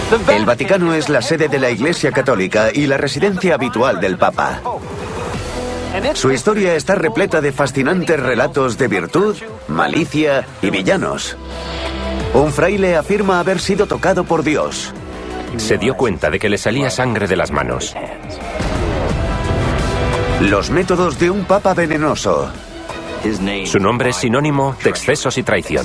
El Vaticano es la sede de la Iglesia Católica y la residencia habitual del Papa. Su historia está repleta de fascinantes relatos de virtud, malicia y villanos. Un fraile afirma haber sido tocado por Dios. Se dio cuenta de que le salía sangre de las manos. Los métodos de un papa venenoso. Su nombre es sinónimo de excesos y traición.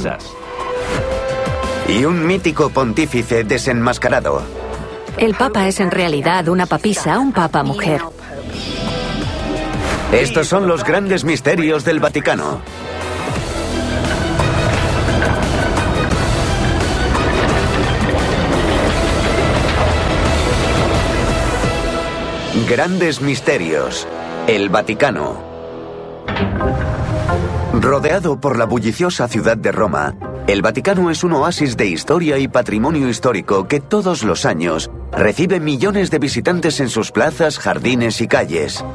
Y un mítico pontífice desenmascarado. El papa es en realidad una papisa, un papa mujer. Estos son los grandes misterios del Vaticano. Grandes misterios. El Vaticano. Rodeado por la bulliciosa ciudad de Roma, el Vaticano es un oasis de historia y patrimonio histórico que todos los años recibe millones de visitantes en sus plazas, jardines y calles.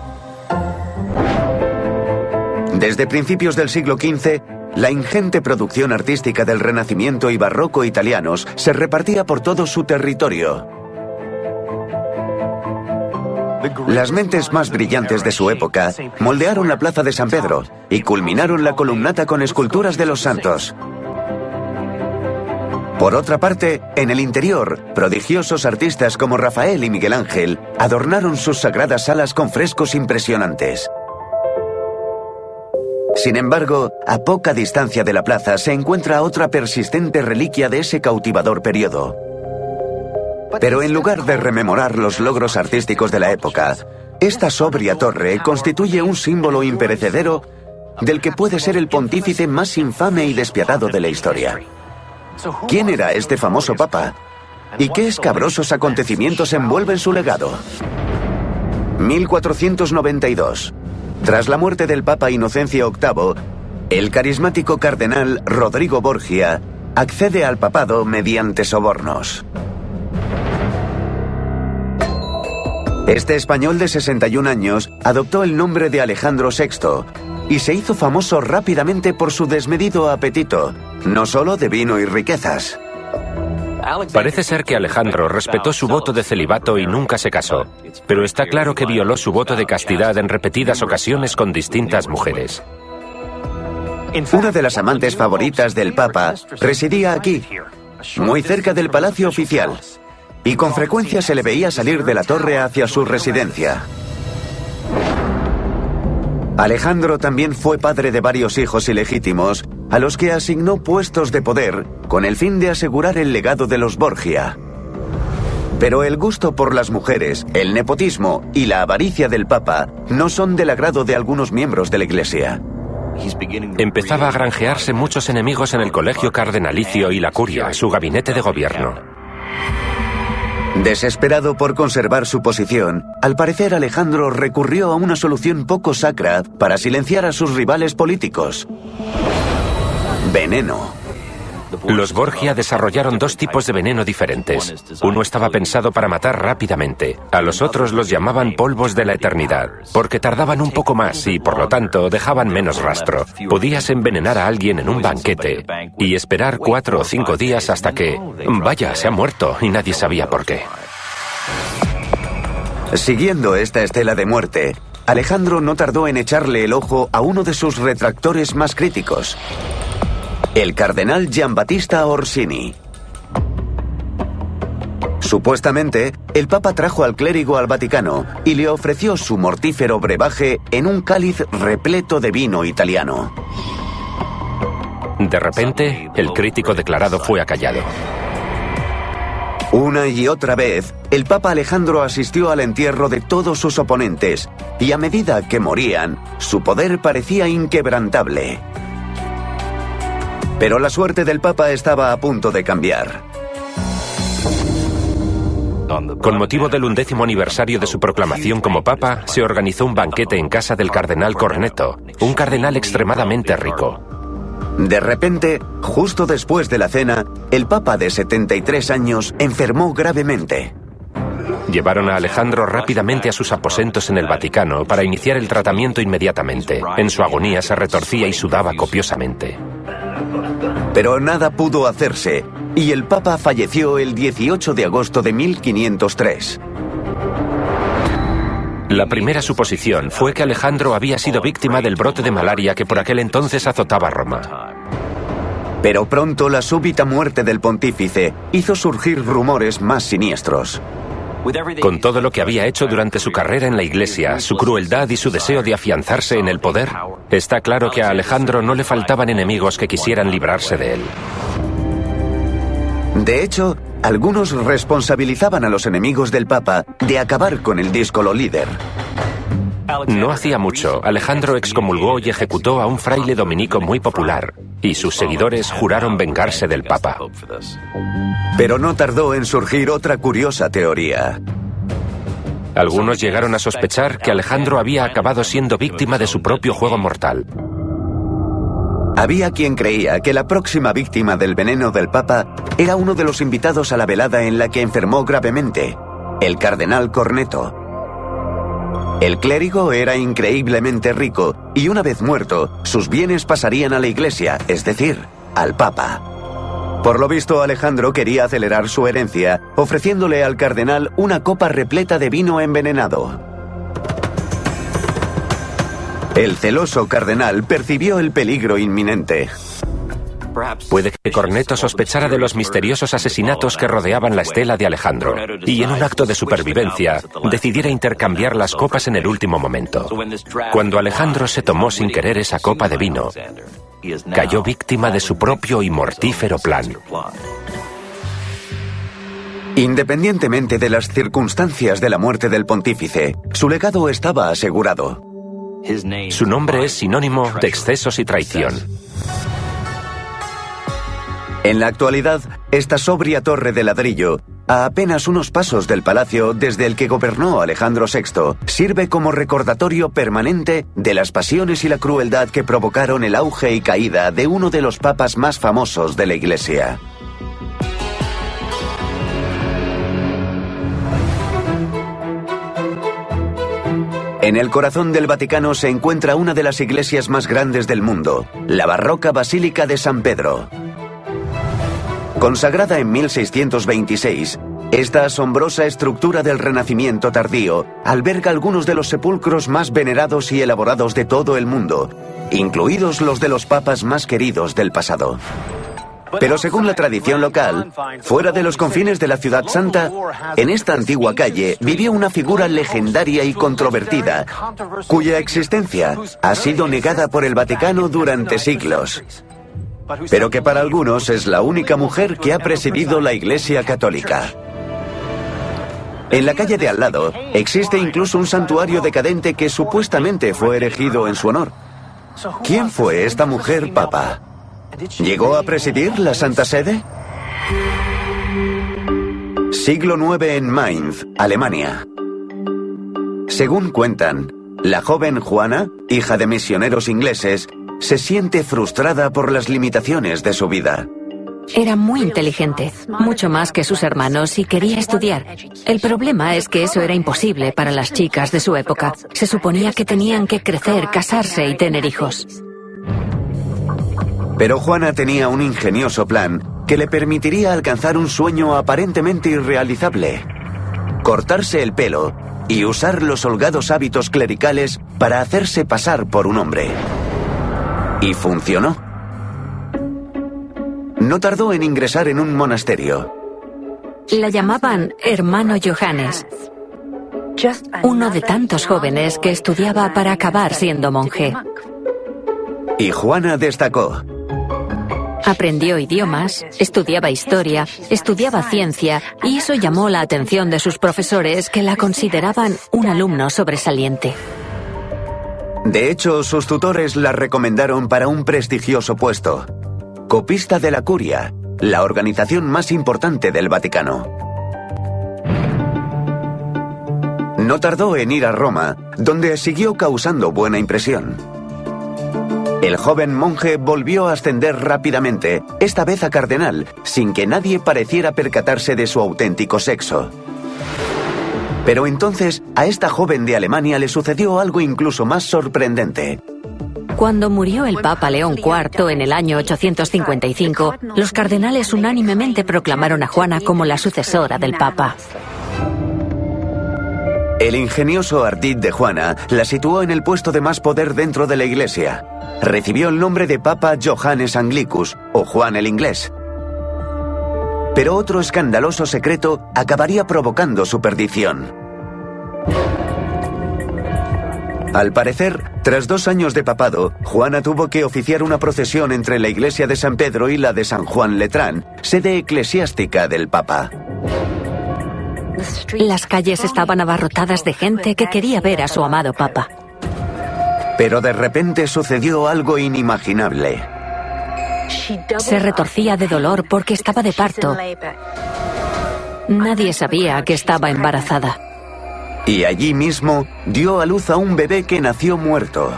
Desde principios del siglo XV, la ingente producción artística del Renacimiento y Barroco italianos se repartía por todo su territorio. Las mentes más brillantes de su época moldearon la plaza de San Pedro y culminaron la columnata con esculturas de los santos. Por otra parte, en el interior, prodigiosos artistas como Rafael y Miguel Ángel adornaron sus sagradas salas con frescos impresionantes. Sin embargo, a poca distancia de la plaza se encuentra otra persistente reliquia de ese cautivador periodo. Pero en lugar de rememorar los logros artísticos de la época, esta sobria torre constituye un símbolo imperecedero del que puede ser el pontífice más infame y despiadado de la historia. ¿Quién era este famoso papa? ¿Y qué escabrosos acontecimientos envuelven su legado? 1492. Tras la muerte del Papa Inocencio VIII, el carismático cardenal Rodrigo Borgia accede al papado mediante sobornos. Este español de 61 años adoptó el nombre de Alejandro VI y se hizo famoso rápidamente por su desmedido apetito, no solo de vino y riquezas. Parece ser que Alejandro respetó su voto de celibato y nunca se casó, pero está claro que violó su voto de castidad en repetidas ocasiones con distintas mujeres. Una de las amantes favoritas del Papa residía aquí, muy cerca del Palacio Oficial, y con frecuencia se le veía salir de la torre hacia su residencia. Alejandro también fue padre de varios hijos ilegítimos, a los que asignó puestos de poder con el fin de asegurar el legado de los Borgia. Pero el gusto por las mujeres, el nepotismo y la avaricia del Papa no son del agrado de algunos miembros de la Iglesia. Empezaba a granjearse muchos enemigos en el colegio cardenalicio y la curia, su gabinete de gobierno. Desesperado por conservar su posición, al parecer Alejandro recurrió a una solución poco sacra para silenciar a sus rivales políticos: veneno. Los Borgia desarrollaron dos tipos de veneno diferentes. Uno estaba pensado para matar rápidamente. A los otros los llamaban polvos de la eternidad, porque tardaban un poco más y, por lo tanto, dejaban menos rastro. Podías envenenar a alguien en un banquete y esperar 4 o 5 días hasta que, vaya, se ha muerto y nadie sabía por qué. Siguiendo esta estela de muerte, Alejandro no tardó en echarle el ojo a uno de sus retractores más críticos: el cardenal Giambattista Orsini. Supuestamente, el Papa trajo al clérigo al Vaticano y le ofreció su mortífero brebaje en un cáliz repleto de vino italiano. De repente, el crítico declarado fue acallado. Una y otra vez, el Papa Alejandro asistió al entierro de todos sus oponentes, y a medida que morían, su poder parecía inquebrantable. Pero la suerte del Papa estaba a punto de cambiar. Con motivo del 11º aniversario de su proclamación como Papa, se organizó un banquete en casa del cardenal Corneto, un cardenal extremadamente rico. De repente, justo después de la cena, el Papa de 73 años enfermó gravemente. Llevaron a Alejandro rápidamente a sus aposentos en el Vaticano para iniciar el tratamiento inmediatamente. En su agonía se retorcía y sudaba copiosamente. Pero nada pudo hacerse, y el Papa falleció el 18 de agosto de 1503. La primera suposición fue que Alejandro había sido víctima del brote de malaria que por aquel entonces azotaba Roma. Pero pronto la súbita muerte del pontífice hizo surgir rumores más siniestros. Con todo lo que había hecho durante su carrera en la Iglesia, su crueldad y su deseo de afianzarse en el poder, está claro que a Alejandro no le faltaban enemigos que quisieran librarse de él. De hecho, algunos responsabilizaban a los enemigos del Papa de acabar con el díscolo líder. No hacía mucho, Alejandro excomulgó y ejecutó a un fraile dominico muy popular, y sus seguidores juraron vengarse del Papa. Pero no tardó en surgir otra curiosa teoría. Algunos llegaron a sospechar que Alejandro había acabado siendo víctima de su propio juego mortal. Había quien creía que la próxima víctima del veneno del Papa era uno de los invitados a la velada en la que enfermó gravemente, el cardenal Corneto. El clérigo era increíblemente rico y una vez muerto, sus bienes pasarían a la Iglesia, es decir, al Papa. Por lo visto, Alejandro quería acelerar su herencia, ofreciéndole al cardenal una copa repleta de vino envenenado. El celoso cardenal percibió el peligro inminente. Puede que Corneto sospechara de los misteriosos asesinatos que rodeaban la estela de Alejandro, y en un acto de supervivencia, decidiera intercambiar las copas en el último momento. Cuando Alejandro se tomó sin querer esa copa de vino, cayó víctima de su propio y mortífero plan. Independientemente de las circunstancias de la muerte del pontífice, su legado estaba asegurado. Su nombre es sinónimo de excesos y traición. En la actualidad, esta sobria torre de ladrillo, a apenas unos pasos del palacio desde el que gobernó Alejandro VI, sirve como recordatorio permanente de las pasiones y la crueldad que provocaron el auge y caída de uno de los papas más famosos de la Iglesia. En el corazón del Vaticano se encuentra una de las iglesias más grandes del mundo, la barroca Basílica de San Pedro. Consagrada en 1626, esta asombrosa estructura del Renacimiento tardío alberga algunos de los sepulcros más venerados y elaborados de todo el mundo, incluidos los de los papas más queridos del pasado. Pero según la tradición local, fuera de los confines de la Ciudad Santa, en esta antigua calle vivió una figura legendaria y controvertida, cuya existencia ha sido negada por el Vaticano durante siglos, pero que para algunos es la única mujer que ha presidido la Iglesia Católica. En la calle de al lado existe incluso un santuario decadente que supuestamente fue erigido en su honor. ¿Quién fue esta mujer papa? ¿Llegó a presidir la Santa Sede? Siglo IX en Mainz, Alemania. Según cuentan, la joven Juana, hija de misioneros ingleses, se siente frustrada por las limitaciones de su vida. Era muy inteligente, mucho más que sus hermanos, y quería estudiar. El problema es que eso era imposible para las chicas de su época. Se suponía que tenían que crecer, casarse y tener hijos. Pero Juana tenía un ingenioso plan que le permitiría alcanzar un sueño aparentemente irrealizable: cortarse el pelo y usar los holgados hábitos clericales para hacerse pasar por un hombre. Y funcionó. No tardó en ingresar en un monasterio. La llamaban Hermano Johannes, uno de tantos jóvenes que estudiaba para acabar siendo monje. Y Juana destacó. Aprendió idiomas, estudiaba historia, estudiaba ciencia, y eso llamó la atención de sus profesores, que la consideraban un alumno sobresaliente. De hecho, sus tutores la recomendaron para un prestigioso puesto: copista de la Curia, la organización más importante del Vaticano. No tardó en ir a Roma, donde siguió causando buena impresión. El joven monje volvió a ascender rápidamente, esta vez a cardenal, sin que nadie pareciera percatarse de su auténtico sexo. Pero entonces, a esta joven de Alemania le sucedió algo incluso más sorprendente. Cuando murió el Papa León IV en el año 855, los cardenales unánimemente proclamaron a Juana como la sucesora del Papa. El ingenioso ardid de Juana la situó en el puesto de más poder dentro de la Iglesia. Recibió el nombre de Papa Johannes Anglicus, o Juan el Inglés. Pero otro escandaloso secreto acabaría provocando su perdición. Al parecer, tras 2 años de papado, Juana tuvo que oficiar una procesión entre la iglesia de San Pedro y la de San Juan Letrán, sede eclesiástica del Papa. Las calles estaban abarrotadas de gente que quería ver a su amado Papa. Pero de repente sucedió algo inimaginable. Se retorcía de dolor porque estaba de parto. Nadie sabía que estaba embarazada. Y allí mismo dio a luz a un bebé que nació muerto.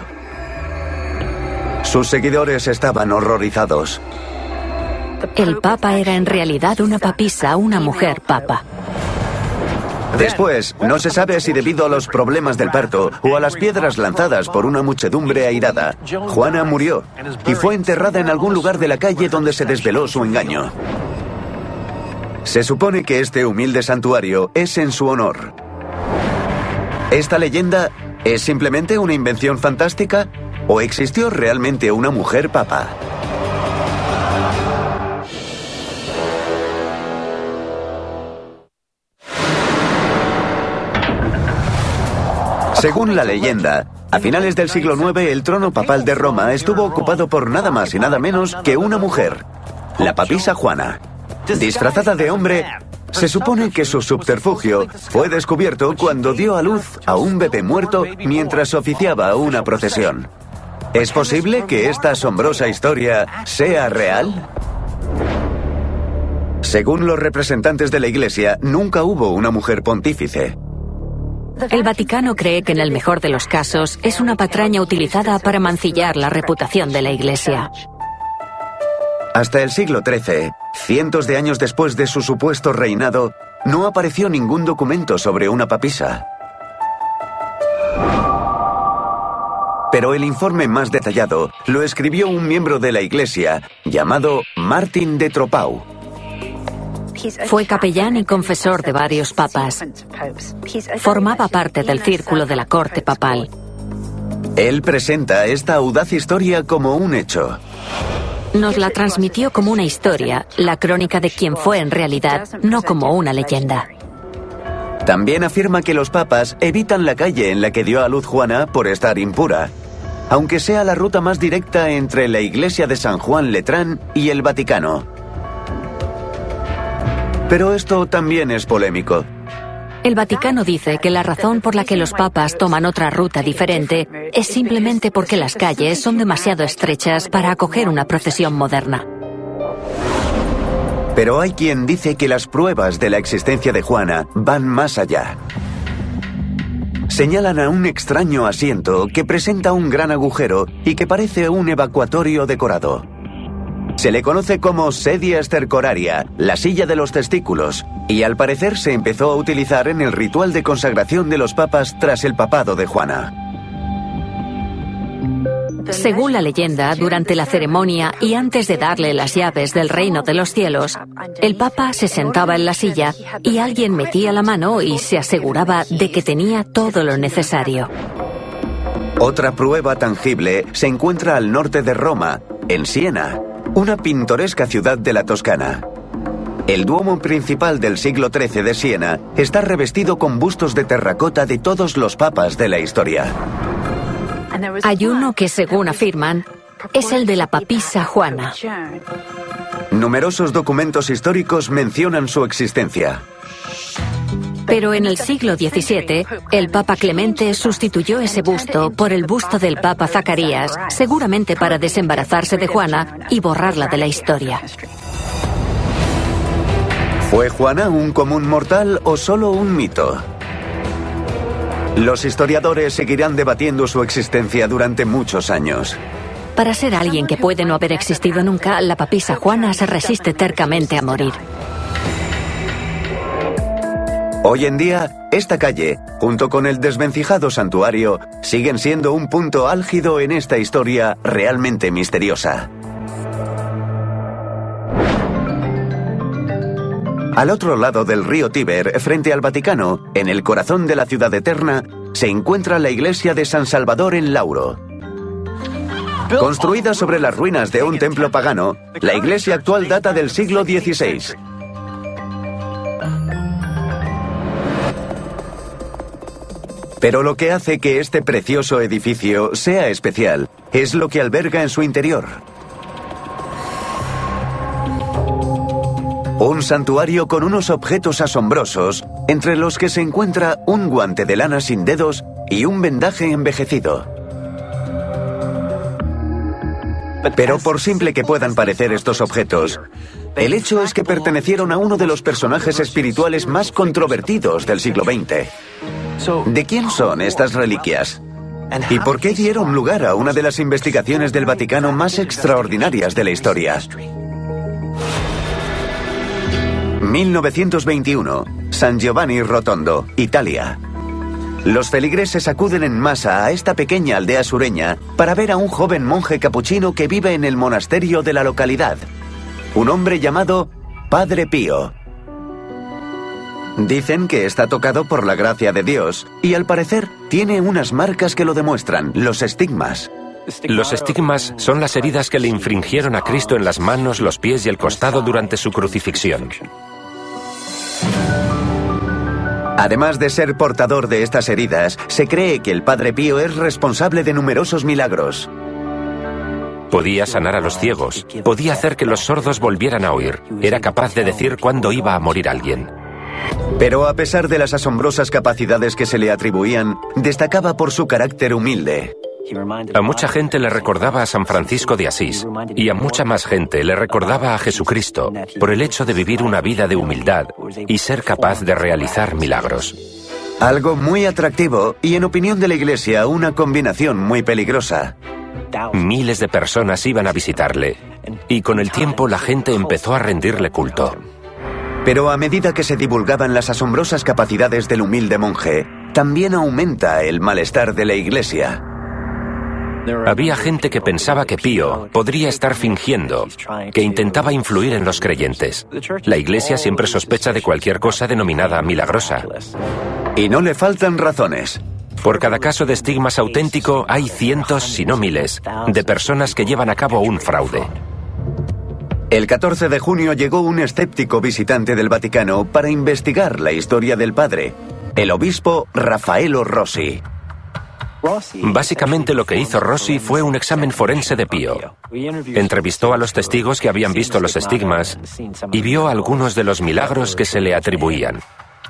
Sus seguidores estaban horrorizados. El Papa era en realidad una papisa, una mujer papa. Después, no se sabe si debido a los problemas del parto o a las piedras lanzadas por una muchedumbre airada, Juana murió y fue enterrada en algún lugar de la calle donde se desveló su engaño. Se supone que este humilde santuario es en su honor. ¿Esta leyenda es simplemente una invención fantástica o existió realmente una mujer papa? Según la leyenda, a finales del siglo IX el trono papal de Roma estuvo ocupado por nada más y nada menos que una mujer, la papisa Juana. Disfrazada de hombre, se supone que su subterfugio fue descubierto cuando dio a luz a un bebé muerto mientras oficiaba una procesión. ¿Es posible que esta asombrosa historia sea real? Según los representantes de la Iglesia, nunca hubo una mujer pontífice. El Vaticano cree que en el mejor de los casos es una patraña utilizada para mancillar la reputación de la Iglesia. Hasta el siglo XIII, cientos de años después de su supuesto reinado, no apareció ningún documento sobre una papisa. Pero el informe más detallado lo escribió un miembro de la Iglesia llamado Martín de Tropau. Fue capellán y confesor de varios papas. Formaba parte del círculo de la corte papal. Él presenta esta audaz historia como un hecho. Nos la transmitió como una historia, la crónica de quien fue en realidad, no como una leyenda. También afirma que los papas evitan la calle en la que dio a luz Juana por estar impura, aunque sea la ruta más directa entre la iglesia de San Juan Letrán y el Vaticano. Pero esto también es polémico. El Vaticano dice que la razón por la que los papas toman otra ruta diferente es simplemente porque las calles son demasiado estrechas para acoger una procesión moderna. Pero hay quien dice que las pruebas de la existencia de Juana van más allá. Señalan a un extraño asiento que presenta un gran agujero y que parece un evacuatorio decorado. Se le conoce como sedia stercoraria, la silla de los testículos, y al parecer se empezó a utilizar en el ritual de consagración de los papas tras el papado de Juana. Según la leyenda, durante la ceremonia y antes de darle las llaves del reino de los cielos, el papa se sentaba en la silla y alguien metía la mano y se aseguraba de que tenía todo lo necesario. Otra prueba tangible se encuentra al norte de Roma, en Siena, una pintoresca ciudad de la Toscana. El Duomo principal del siglo XIII de Siena está revestido con bustos de terracota de todos los papas de la historia. Hay uno que, según afirman, es el de la papisa Juana. Numerosos documentos históricos mencionan su existencia. Pero en el siglo XVII, el Papa Clemente sustituyó ese busto por el busto del Papa Zacarías, seguramente para desembarazarse de Juana y borrarla de la historia. ¿Fue Juana un común mortal o solo un mito? Los historiadores seguirán debatiendo su existencia durante muchos años. Para ser alguien que puede no haber existido nunca, la papisa Juana se resiste tercamente a morir. Hoy en día, esta calle, junto con el desvencijado santuario, siguen siendo un punto álgido en esta historia realmente misteriosa. Al otro lado del río Tíber, frente al Vaticano, en el corazón de la ciudad eterna, se encuentra la iglesia de San Salvador en Lauro. Construida sobre las ruinas de un templo pagano, la iglesia actual data del siglo XVI. Pero lo que hace que este precioso edificio sea especial es lo que alberga en su interior. Un santuario con unos objetos asombrosos, entre los que se encuentra un guante de lana sin dedos y un vendaje envejecido. Pero por simple que puedan parecer estos objetos, el hecho es que pertenecieron a uno de los personajes espirituales más controvertidos del siglo XX. ¿De quién son estas reliquias? ¿Y por qué dieron lugar a una de las investigaciones del Vaticano más extraordinarias de la historia? 1921, San Giovanni Rotondo, Italia. Los feligreses acuden en masa a esta pequeña aldea sureña para ver a un joven monje capuchino que vive en el monasterio de la localidad. Un hombre llamado Padre Pío. Dicen que está tocado por la gracia de Dios y al parecer tiene unas marcas que lo demuestran, los estigmas. Los estigmas son las heridas que le infringieron a Cristo en las manos, los pies y el costado durante su crucifixión. Además de ser portador de estas heridas, se cree que el Padre Pío es responsable de numerosos milagros. Podía sanar a los ciegos, podía hacer que los sordos volvieran a oír, era capaz de decir cuándo iba a morir alguien. Pero a pesar de las asombrosas capacidades que se le atribuían, destacaba por su carácter humilde. A mucha gente le recordaba a San Francisco de Asís, y a mucha más gente le recordaba a Jesucristo por el hecho de vivir una vida de humildad y ser capaz de realizar milagros. Algo muy atractivo y, en opinión de la Iglesia, una combinación muy peligrosa. Miles de personas iban a visitarle, y con el tiempo la gente empezó a rendirle culto. Pero a medida que se divulgaban las asombrosas capacidades del humilde monje, también aumenta el malestar de la Iglesia. Había gente que pensaba que Pío podría estar fingiendo, que intentaba influir en los creyentes. La Iglesia siempre sospecha de cualquier cosa denominada milagrosa. Y no le faltan razones. Por cada caso de estigmas auténtico hay cientos, si no miles, de personas que llevan a cabo un fraude. El 14 de junio llegó un escéptico visitante del Vaticano para investigar la historia del padre, el obispo Raffaello Rossi. Básicamente lo que hizo Rossi fue un examen forense de Pío. Entrevistó a los testigos que habían visto los estigmas y vio algunos de los milagros que se le atribuían.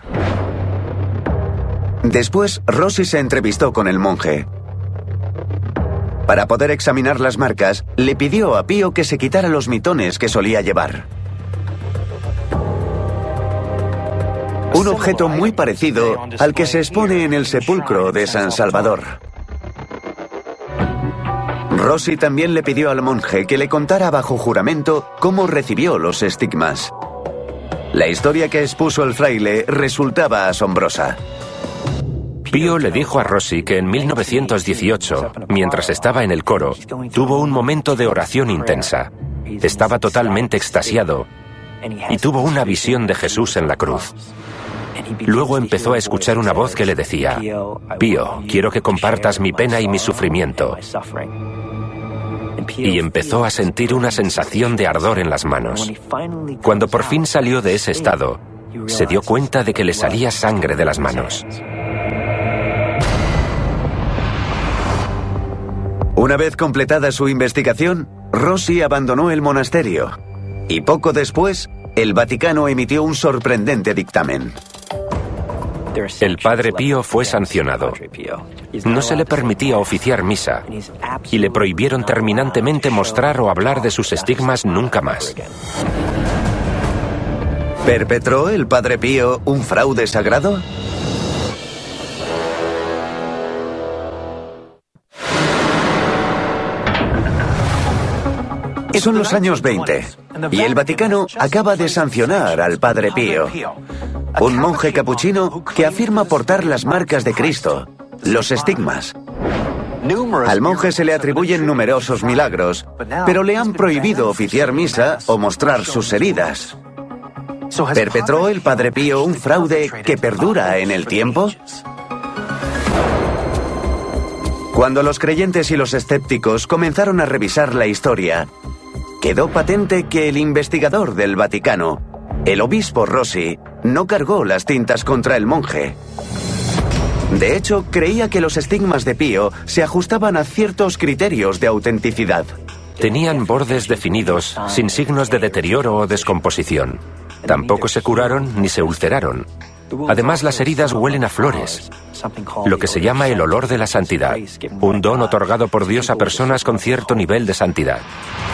Después, Rossi se entrevistó con el monje. Para poder examinar las marcas, le pidió a Pío que se quitara los mitones que solía llevar. Un objeto muy parecido al que se expone en el sepulcro de San Salvador. Rossi también le pidió al monje que le contara bajo juramento cómo recibió los estigmas. La historia que expuso el fraile resultaba asombrosa. Pío le dijo a Rossi que en 1918, mientras estaba en el coro, tuvo un momento de oración intensa. Estaba totalmente extasiado y tuvo una visión de Jesús en la cruz. Luego empezó a escuchar una voz que le decía: Pío, quiero que compartas mi pena y mi sufrimiento. Y empezó a sentir una sensación de ardor en las manos. Cuando por fin salió de ese estado, se dio cuenta de que le salía sangre de las manos. Una vez completada su investigación, Rossi abandonó el monasterio. Y poco después, el Vaticano emitió un sorprendente dictamen. El Padre Pío fue sancionado. No se le permitía oficiar misa y le prohibieron terminantemente mostrar o hablar de sus estigmas nunca más. ¿Perpetró el Padre Pío un fraude sagrado? Son los años 20 y el Vaticano acaba de sancionar al Padre Pío. Un monje capuchino que afirma portar las marcas de Cristo, los estigmas. Al monje se le atribuyen numerosos milagros, pero le han prohibido oficiar misa o mostrar sus heridas. ¿Perpetró el Padre Pío un fraude que perdura en el tiempo? Cuando los creyentes y los escépticos comenzaron a revisar la historia, quedó patente que el investigador del Vaticano, el obispo Rossi, no cargó las tintas contra el monje. De hecho, creía que los estigmas de Pío se ajustaban a ciertos criterios de autenticidad. Tenían bordes definidos, sin signos de deterioro o descomposición. Tampoco se curaron ni se ulceraron. Además, las heridas huelen a flores, lo que se llama el olor de la santidad, un don otorgado por Dios a personas con cierto nivel de santidad.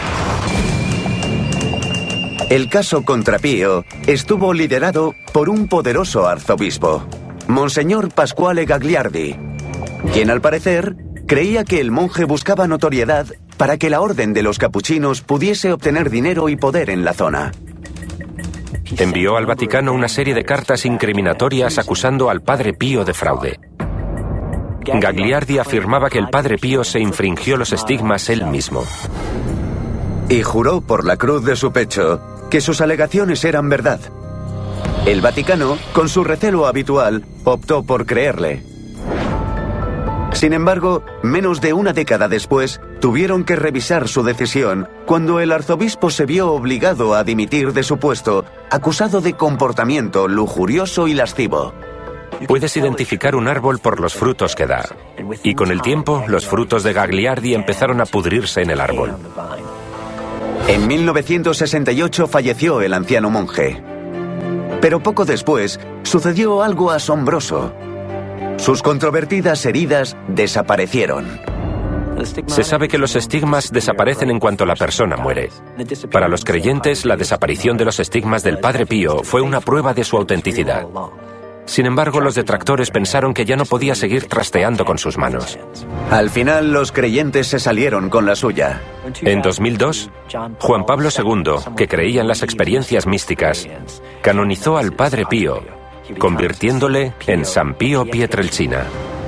El caso contra Pío estuvo liderado por un poderoso arzobispo, Monseñor Pasquale Gagliardi, quien al parecer creía que el monje buscaba notoriedad para que la orden de los capuchinos pudiese obtener dinero y poder en la zona. Envió al Vaticano una serie de cartas incriminatorias acusando al Padre Pío de fraude. Gagliardi afirmaba que el Padre Pío se infringió los estigmas él mismo. Y juró por la cruz de su pecho que sus alegaciones eran verdad. El Vaticano, con su recelo habitual, optó por creerle. Sin embargo, menos de una década después, tuvieron que revisar su decisión cuando el arzobispo se vio obligado a dimitir de su puesto, acusado de comportamiento lujurioso y lascivo. Puedes identificar un árbol por los frutos que da. Y con el tiempo, los frutos de Gagliardi empezaron a pudrirse en el árbol. En 1968 falleció el anciano monje. Pero poco después, sucedió algo asombroso. Sus controvertidas heridas desaparecieron. Se sabe que los estigmas desaparecen en cuanto la persona muere. Para los creyentes, la desaparición de los estigmas del Padre Pío fue una prueba de su autenticidad. Sin embargo, los detractores pensaron que ya no podía seguir trasteando con sus manos. Al final, los creyentes se salieron con la suya. En 2002, Juan Pablo II, que creía en las experiencias místicas, canonizó al Padre Pío, convirtiéndole en San Pío Pietrelcina.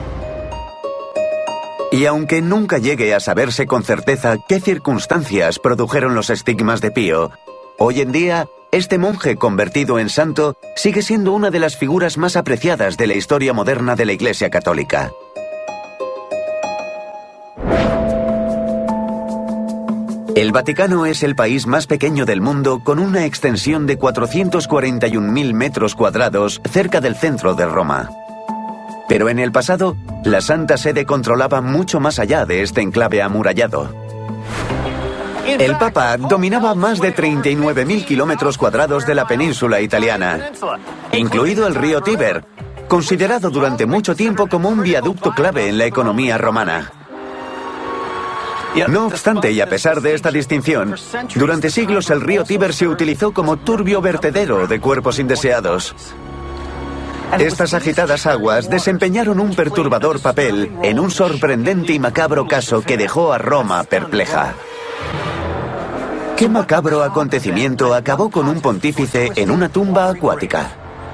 Y aunque nunca llegue a saberse con certeza qué circunstancias produjeron los estigmas de Pío, hoy en día, este monje convertido en santo sigue siendo una de las figuras más apreciadas de la historia moderna de la Iglesia Católica. El Vaticano es el país más pequeño del mundo con una extensión de 441.000 metros cuadrados cerca del centro de Roma. Pero en el pasado, la Santa Sede controlaba mucho más allá de este enclave amurallado. El Papa dominaba más de 39.000 kilómetros cuadrados de la península italiana, incluido el río Tíber, considerado durante mucho tiempo como un viaducto clave en la economía romana. No obstante, y a pesar de esta distinción, durante siglos el río Tíber se utilizó como turbio vertedero de cuerpos indeseados. Estas agitadas aguas desempeñaron un perturbador papel en un sorprendente y macabro caso que dejó a Roma perpleja. ¿Qué macabro acontecimiento acabó con un pontífice en una tumba acuática?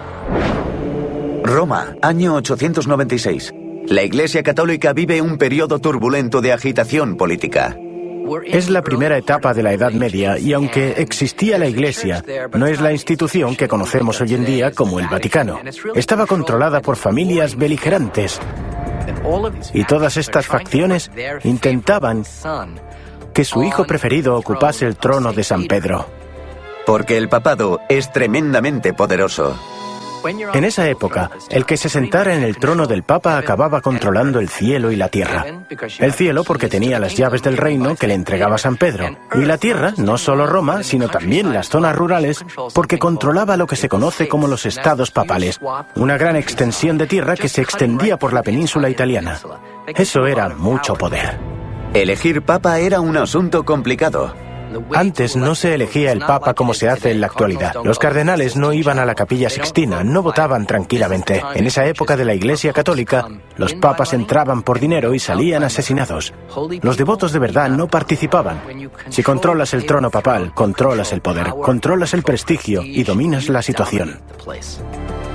Roma, año 896. La Iglesia Católica vive un periodo turbulento de agitación política. Es la primera etapa de la Edad Media y aunque existía la Iglesia, no es la institución que conocemos hoy en día como el Vaticano. Estaba controlada por familias beligerantes y todas estas facciones intentaban que su hijo preferido ocupase el trono de San Pedro. Porque el papado es tremendamente poderoso. En esa época, el que se sentara en el trono del Papa acababa controlando el cielo y la tierra. El cielo porque tenía las llaves del reino que le entregaba San Pedro. Y la tierra, no solo Roma, sino también las zonas rurales, porque controlaba lo que se conoce como los estados papales, una gran extensión de tierra que se extendía por la península italiana. Eso era mucho poder. Elegir papa era un asunto complicado. Antes no se elegía el Papa como se hace en la actualidad. Los cardenales no iban a la Capilla Sixtina, no votaban tranquilamente. En esa época de la Iglesia Católica, los papas entraban por dinero y salían asesinados. Los devotos de verdad no participaban. Si controlas el trono papal, controlas el poder, controlas el prestigio y dominas la situación.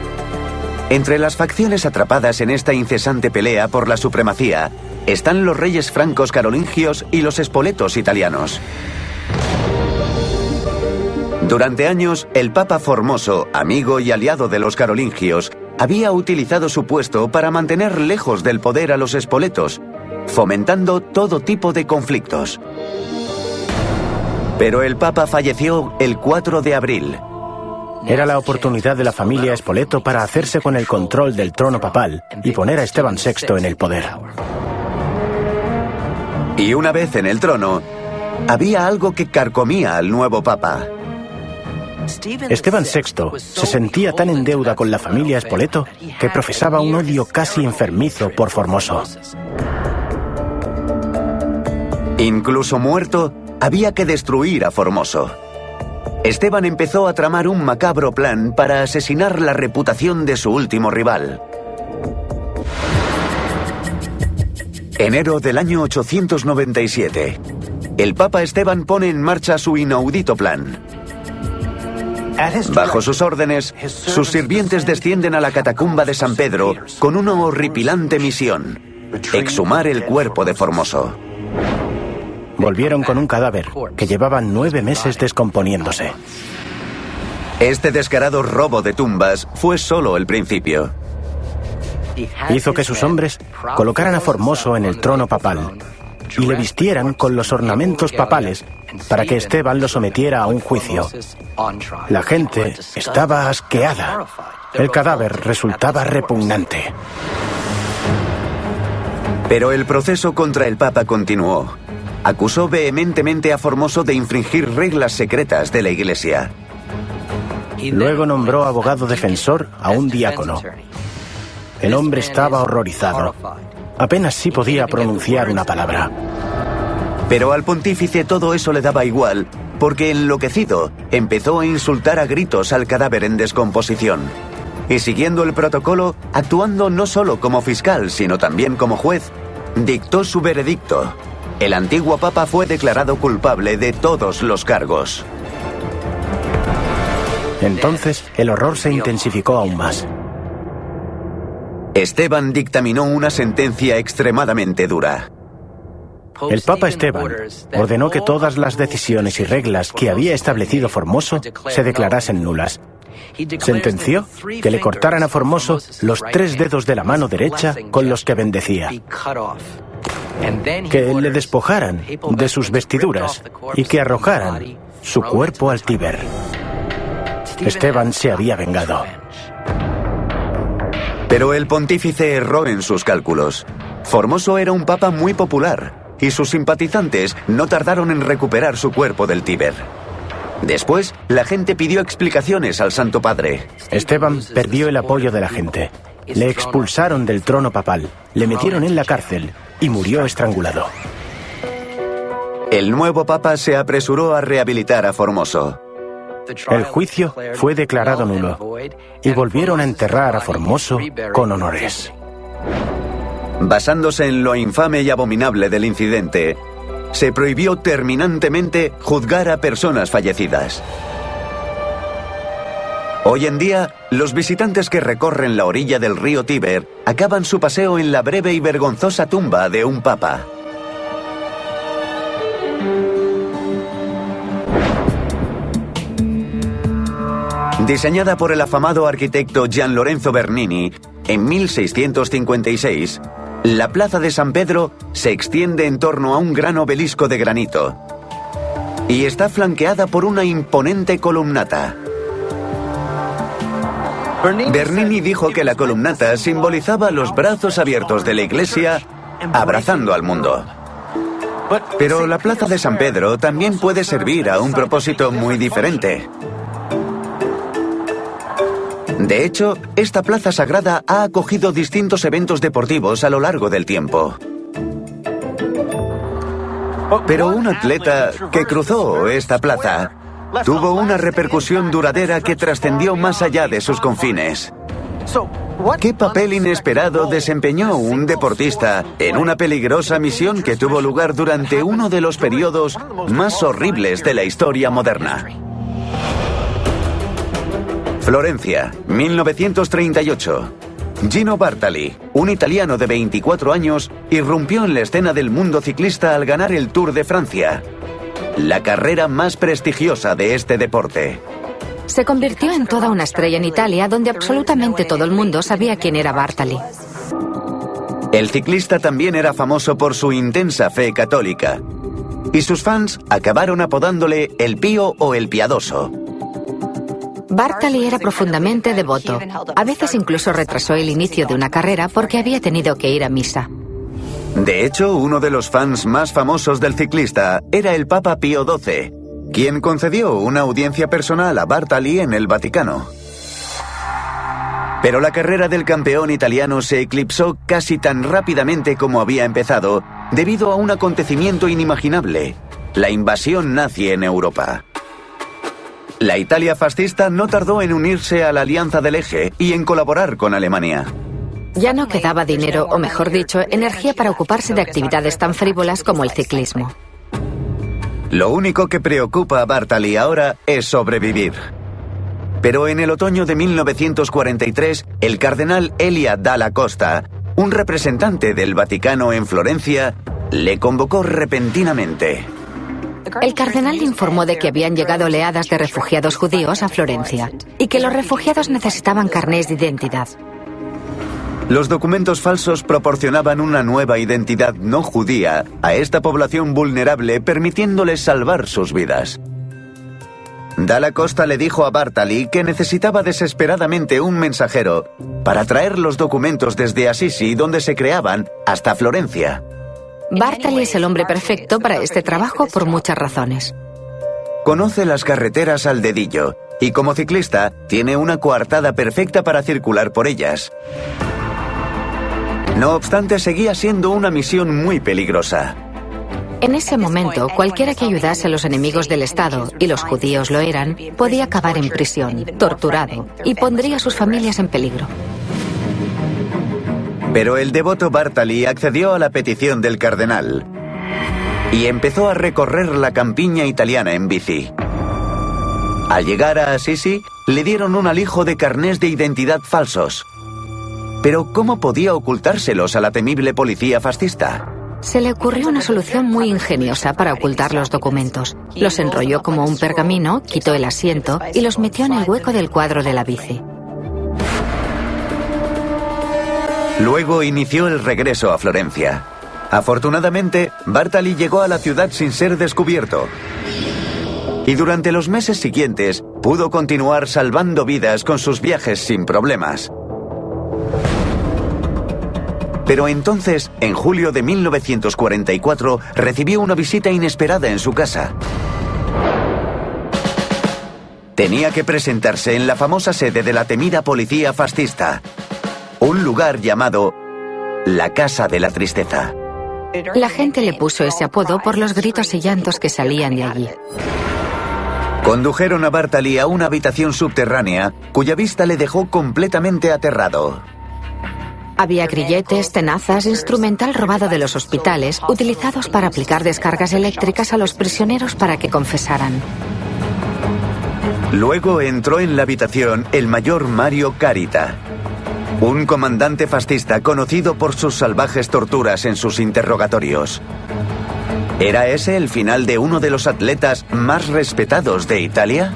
Entre las facciones atrapadas en esta incesante pelea por la supremacía están los reyes francos carolingios y los espoletos italianos. Durante años, el Papa Formoso, amigo y aliado de los carolingios, había utilizado su puesto para mantener lejos del poder a los espoletos, fomentando todo tipo de conflictos. Pero el Papa falleció el 4 de abril. Era la oportunidad de la familia Spoleto para hacerse con el control del trono papal y poner a Esteban VI en el poder. Y una vez en el trono, había algo que carcomía al nuevo Papa. Esteban VI se sentía tan en deuda con la familia Spoleto que profesaba un odio casi enfermizo por Formoso. Incluso muerto, había que destruir a Formoso. Esteban empezó a tramar un macabro plan para asesinar la reputación de su último rival. Enero del año 897. El Papa Esteban pone en marcha su inaudito plan. Bajo sus órdenes, sus sirvientes descienden a la catacumba de San Pedro con una horripilante misión: exhumar el cuerpo de Formoso. Volvieron con un cadáver que llevaba 9 meses descomponiéndose. Este descarado robo de tumbas fue solo el principio. Hizo que sus hombres colocaran a Formoso en el trono papal y le vistieran con los ornamentos papales para que Esteban lo sometiera a un juicio. La gente estaba asqueada. El cadáver resultaba repugnante. Pero el proceso contra el Papa continuó. Acusó vehementemente a Formoso de infringir reglas secretas de la Iglesia. Luego nombró abogado defensor a un diácono. El hombre estaba horrorizado. Apenas sí podía pronunciar una palabra. Pero al pontífice todo eso le daba igual, porque enloquecido empezó a insultar a gritos al cadáver en descomposición. Y siguiendo el protocolo, actuando no solo como fiscal, sino también como juez, dictó su veredicto. El antiguo Papa fue declarado culpable de todos los cargos. Entonces, el horror se intensificó aún más. Esteban dictaminó una sentencia extremadamente dura. El Papa Esteban ordenó que todas las decisiones y reglas que había establecido Formoso se declarasen nulas. Sentenció que le cortaran a Formoso los 3 dedos de la mano derecha con los que bendecía, que le despojaran de sus vestiduras y que arrojaran su cuerpo al Tíber. Esteban se había vengado. Pero el pontífice erró en sus cálculos. Formoso era un papa muy popular y sus simpatizantes no tardaron en recuperar su cuerpo del Tíber. Después, la gente pidió explicaciones al Santo Padre. Esteban perdió el apoyo de la gente. Le expulsaron del trono papal, le metieron en la cárcel y murió estrangulado. El nuevo papa se apresuró a rehabilitar a Formoso. El juicio fue declarado nulo y volvieron a enterrar a Formoso con honores. Basándose en lo infame y abominable del incidente, se prohibió terminantemente juzgar a personas fallecidas. Hoy en día, los visitantes que recorren la orilla del río Tíber acaban su paseo en la breve y vergonzosa tumba de un papa. Diseñada por el afamado arquitecto Gian Lorenzo Bernini en 1656, la plaza de San Pedro se extiende en torno a un gran obelisco de granito y está flanqueada por una imponente columnata. Bernini dijo que la columnata simbolizaba los brazos abiertos de la Iglesia abrazando al mundo. Pero la plaza de San Pedro también puede servir a un propósito muy diferente. De hecho, esta plaza sagrada ha acogido distintos eventos deportivos a lo largo del tiempo. Pero un atleta que cruzó esta plaza tuvo una repercusión duradera que trascendió más allá de sus confines. ¿Qué papel inesperado desempeñó un deportista en una peligrosa misión que tuvo lugar durante uno de los periodos más horribles de la historia moderna? Florencia, 1938. Gino Bartali, un italiano de 24 años, irrumpió en la escena del mundo ciclista al ganar el Tour de Francia, la carrera más prestigiosa de este deporte. Se convirtió en toda una estrella en Italia, donde absolutamente todo el mundo sabía quién era Bartali. El ciclista también era famoso por su intensa fe católica, y sus fans acabaron apodándole el Pío o el Piadoso. Bartali era profundamente devoto. A veces incluso retrasó el inicio de una carrera porque había tenido que ir a misa. De hecho, uno de los fans más famosos del ciclista era el Papa Pío XII, quien concedió una audiencia personal a Bartali en el Vaticano. Pero la carrera del campeón italiano se eclipsó casi tan rápidamente como había empezado, debido a un acontecimiento inimaginable: la invasión nazi en Europa. La Italia fascista no tardó en unirse a la Alianza del Eje y en colaborar con Alemania. Ya no quedaba dinero, o mejor dicho, energía para ocuparse de actividades tan frívolas como el ciclismo. Lo único que preocupa a Bartali ahora es sobrevivir. Pero en el otoño de 1943, el cardenal Elia Dalla Costa, un representante del Vaticano en Florencia, le convocó repentinamente. El cardenal le informó de que habían llegado oleadas de refugiados judíos a Florencia y que los refugiados necesitaban carnés de identidad. Los documentos falsos proporcionaban una nueva identidad no judía a esta población vulnerable, permitiéndoles salvar sus vidas. Dalla Costa le dijo a Bartali que necesitaba desesperadamente un mensajero para traer los documentos desde Assisi, donde se creaban, hasta Florencia. Bartali es el hombre perfecto para este trabajo por muchas razones. Conoce las carreteras al dedillo y, como ciclista, tiene una coartada perfecta para circular por ellas. No obstante, seguía siendo una misión muy peligrosa. En ese momento, cualquiera que ayudase a los enemigos del Estado, y los judíos lo eran, podía acabar en prisión, torturado, y pondría a sus familias en peligro. Pero el devoto Bartali accedió a la petición del cardenal y empezó a recorrer la campiña italiana en bici. Al llegar a Assisi, le dieron un alijo de carnés de identidad falsos. Pero ¿cómo podía ocultárselos a la temible policía fascista? Se le ocurrió una solución muy ingeniosa para ocultar los documentos. Los enrolló como un pergamino, quitó el asiento y los metió en el hueco del cuadro de la bici. Luego inició el regreso a Florencia. Afortunadamente, Bartali llegó a la ciudad sin ser descubierto. Y durante los meses siguientes, pudo continuar salvando vidas con sus viajes sin problemas. Pero entonces, en julio de 1944, recibió una visita inesperada en su casa. Tenía que presentarse en la famosa sede de la temida policía fascista, un lugar llamado la Casa de la Tristeza. La gente le puso ese apodo por los gritos y llantos que salían de allí. Condujeron a Bartali a una habitación subterránea cuya vista le dejó completamente aterrado. Había grilletes, tenazas, instrumental robado de los hospitales, utilizados para aplicar descargas eléctricas a los prisioneros para que confesaran. Luego entró en la habitación el mayor Mario Carita, un comandante fascista conocido por sus salvajes torturas en sus interrogatorios. ¿Era ese el final de uno de los atletas más respetados de Italia?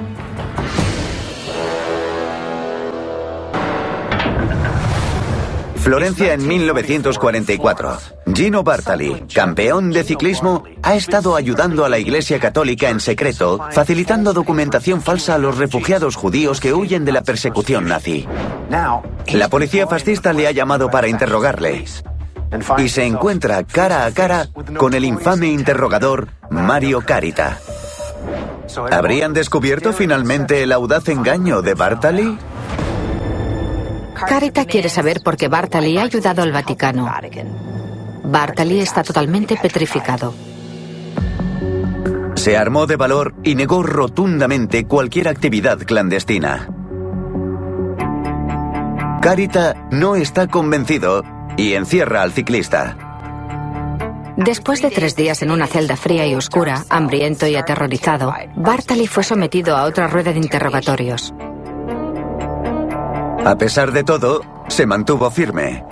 Florencia en 1944. Gino Bartali, campeón de ciclismo, ha estado ayudando a la Iglesia Católica en secreto, facilitando documentación falsa a los refugiados judíos que huyen de la persecución nazi. La policía fascista le ha llamado para interrogarle y se encuentra cara a cara con el infame interrogador Mario Carita. ¿Habrían descubierto finalmente el audaz engaño de Bartali? Carita quiere saber por qué Bartali ha ayudado al Vaticano. Bartali está totalmente petrificado. Se armó de valor y negó rotundamente cualquier actividad clandestina. Carita no está convencido y encierra al ciclista. Después de 3 días en una celda fría y oscura, hambriento y aterrorizado, Bartali fue sometido a otra rueda de interrogatorios. A pesar de todo, se mantuvo firme.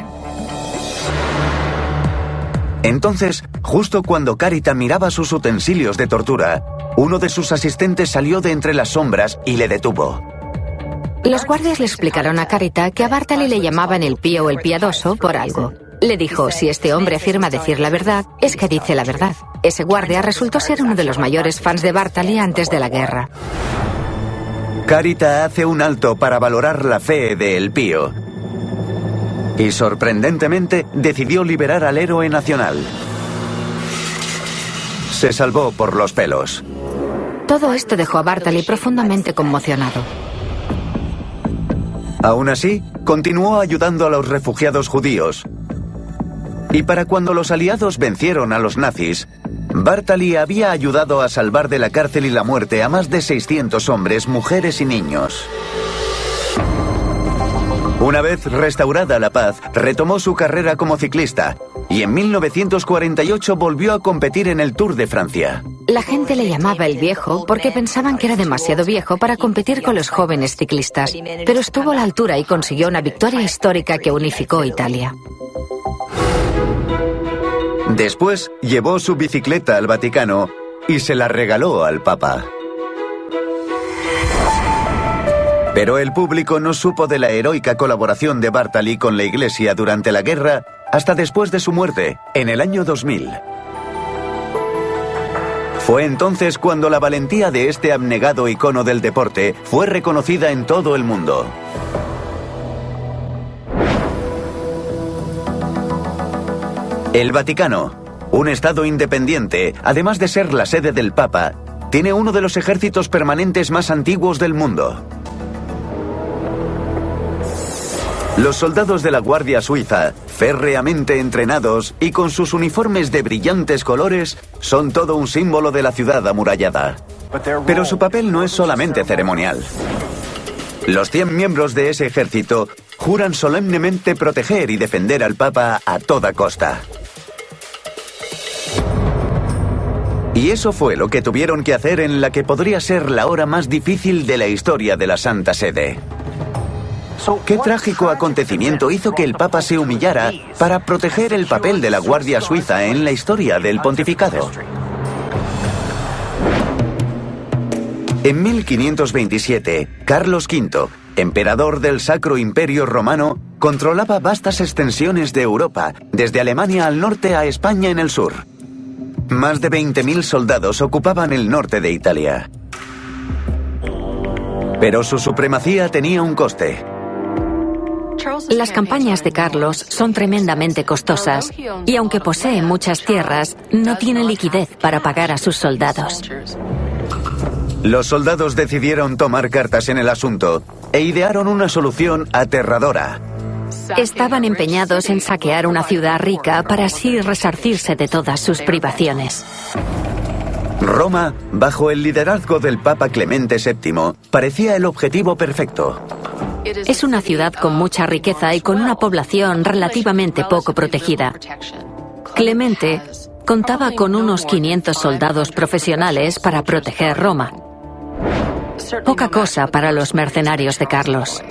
Entonces, justo cuando Carita miraba sus utensilios de tortura, uno de sus asistentes salió de entre las sombras y le detuvo. Los guardias le explicaron a Carita que a Bartali le llamaban el pío o el piadoso por algo. Le dijo, si este hombre afirma decir la verdad, es que dice la verdad. Ese guardia resultó ser uno de los mayores fans de Bartali antes de la guerra. Carita hace un alto para valorar la fe de El Pío. Y sorprendentemente decidió liberar al héroe nacional. Se salvó por los pelos. Todo esto dejó a Bartali profundamente conmocionado. Aún así, continuó ayudando a los refugiados judíos. Y para cuando los aliados vencieron a los nazis, Bartali había ayudado a salvar de la cárcel y la muerte a más de 600 hombres, mujeres y niños. Una vez restaurada la paz, retomó su carrera como ciclista y en 1948 volvió a competir en el Tour de Francia. La gente le llamaba el viejo porque pensaban que era demasiado viejo para competir con los jóvenes ciclistas, pero estuvo a la altura y consiguió una victoria histórica que unificó Italia. Después llevó su bicicleta al Vaticano y se la regaló al Papa. Pero el público no supo de la heroica colaboración de Bartali con la Iglesia durante la guerra hasta después de su muerte, en el año 2000. Fue entonces cuando la valentía de este abnegado icono del deporte fue reconocida en todo el mundo. El Vaticano, un estado independiente, además de ser la sede del Papa, tiene uno de los ejércitos permanentes más antiguos del mundo. Los soldados de la Guardia Suiza, férreamente entrenados y con sus uniformes de brillantes colores, son todo un símbolo de la ciudad amurallada. Pero su papel no es solamente ceremonial. Los 100 miembros de ese ejército juran solemnemente proteger y defender al Papa a toda costa. Y eso fue lo que tuvieron que hacer en la que podría ser la hora más difícil de la historia de la Santa Sede. ¿Qué trágico acontecimiento hizo que el Papa se humillara para proteger el papel de la Guardia Suiza en la historia del pontificado? En 1527, Carlos V, emperador del Sacro Imperio Romano, controlaba vastas extensiones de Europa, desde Alemania al norte a España en el sur. Más de 20.000 soldados ocupaban el norte de Italia. Pero su supremacía tenía un coste. Las campañas de Carlos son tremendamente costosas y aunque posee muchas tierras, no tiene liquidez para pagar a sus soldados. Los soldados decidieron tomar cartas en el asunto e idearon una solución aterradora. Estaban empeñados en saquear una ciudad rica para así resarcirse de todas sus privaciones. Roma, bajo el liderazgo del Papa Clemente VII, parecía el objetivo perfecto. Es una ciudad con mucha riqueza y con una población relativamente poco protegida. Clemente contaba con unos 500 soldados profesionales para proteger Roma. Poca cosa para los mercenarios de Carlos.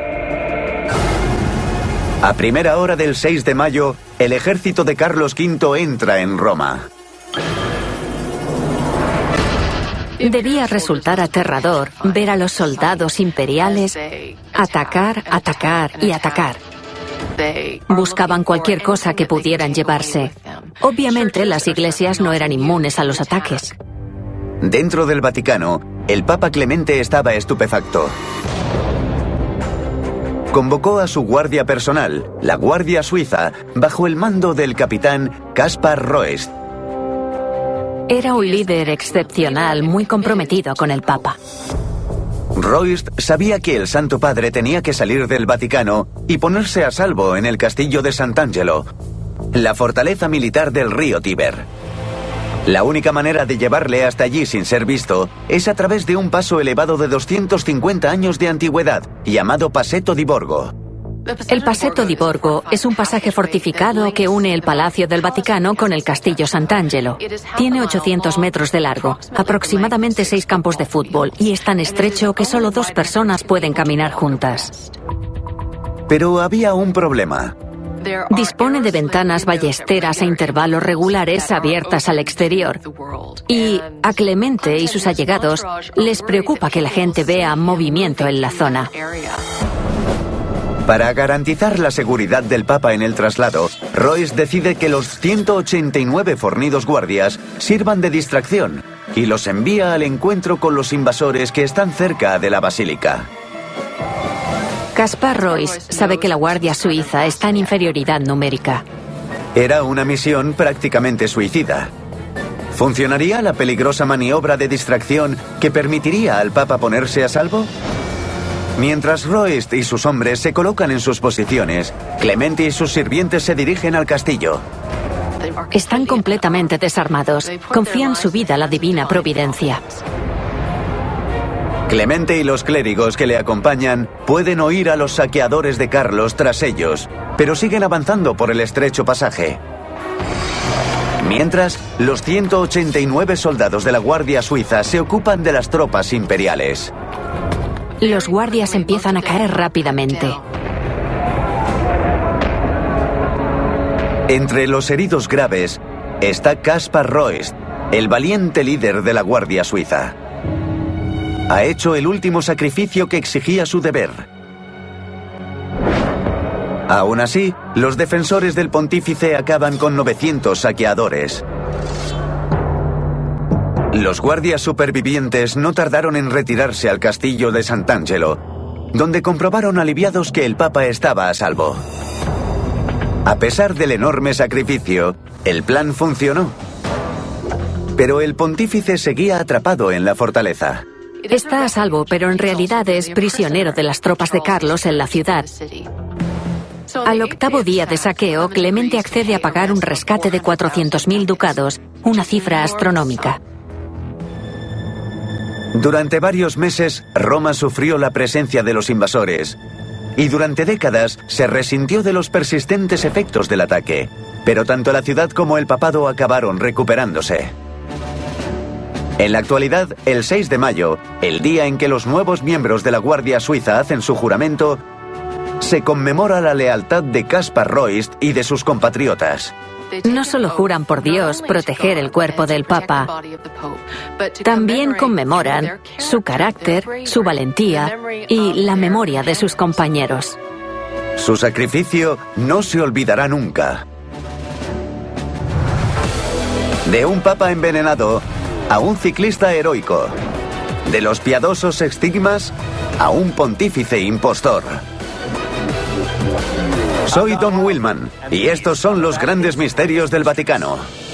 A primera hora del 6 de mayo, el ejército de Carlos V entra en Roma. Debía resultar aterrador ver a los soldados imperiales atacar, atacar y atacar. Buscaban cualquier cosa que pudieran llevarse. Obviamente, las iglesias no eran inmunes a los ataques. Dentro del Vaticano, el Papa Clemente estaba estupefacto. Convocó a su guardia personal, la Guardia Suiza, bajo el mando del capitán Kaspar Roest. Era un líder excepcional, muy comprometido con el Papa. Roest sabía que el Santo Padre tenía que salir del Vaticano y ponerse a salvo en el castillo de Sant'Angelo, la fortaleza militar del río Tíber. La única manera de llevarle hasta allí sin ser visto es a través de un paso elevado de 250 años de antigüedad, llamado Pasetto di Borgo. El Pasetto di Borgo es un pasaje fortificado que une el Palacio del Vaticano con el Castillo Sant'Angelo. Tiene 800 metros de largo, aproximadamente 6 campos de fútbol, y es tan estrecho que solo 2 personas pueden caminar juntas. Pero había un problema. Dispone de ventanas ballesteras a intervalos regulares abiertas al exterior. Y a Clemente y sus allegados les preocupa que la gente vea movimiento en la zona. Para garantizar la seguridad del Papa en el traslado, Royce decide que los 189 fornidos guardias sirvan de distracción y los envía al encuentro con los invasores que están cerca de la basílica. Caspar Royce sabe que la Guardia Suiza está en inferioridad numérica. Era una misión prácticamente suicida. ¿Funcionaría la peligrosa maniobra de distracción que permitiría al Papa ponerse a salvo? Mientras Royce y sus hombres se colocan en sus posiciones, Clemente y sus sirvientes se dirigen al castillo. Están completamente desarmados. Confían su vida a la divina providencia. Clemente y los clérigos que le acompañan pueden oír a los saqueadores de Carlos tras ellos, pero siguen avanzando por el estrecho pasaje. Mientras, los 189 soldados de la Guardia Suiza se ocupan de las tropas imperiales. Los guardias empiezan a caer rápidamente. Entre los heridos graves está Caspar Royce, el valiente líder de la Guardia Suiza. Ha hecho el último sacrificio que exigía su deber. Aún así, los defensores del pontífice acaban con 900 saqueadores. Los guardias supervivientes no tardaron en retirarse al castillo de Sant'Angelo, donde comprobaron aliviados que el Papa estaba a salvo. A pesar del enorme sacrificio, el plan funcionó. Pero el pontífice seguía atrapado en la fortaleza. Está a salvo, pero en realidad es prisionero de las tropas de Carlos en la ciudad. Al octavo día de saqueo, Clemente accede a pagar un rescate de 400.000 ducados, una cifra astronómica. Durante varios meses, Roma sufrió la presencia de los invasores. Y durante décadas se resintió de los persistentes efectos del ataque. Pero tanto la ciudad como el papado acabaron recuperándose. En la actualidad, el 6 de mayo, el día en que los nuevos miembros de la Guardia Suiza hacen su juramento, se conmemora la lealtad de Caspar Royce y de sus compatriotas. No solo juran por Dios proteger el cuerpo del Papa, también conmemoran su carácter, su valentía y la memoria de sus compañeros. Su sacrificio no se olvidará nunca. De un Papa envenenado a un ciclista heroico. De los piadosos estigmas a un pontífice impostor. Soy Don Willman y estos son los grandes misterios del Vaticano.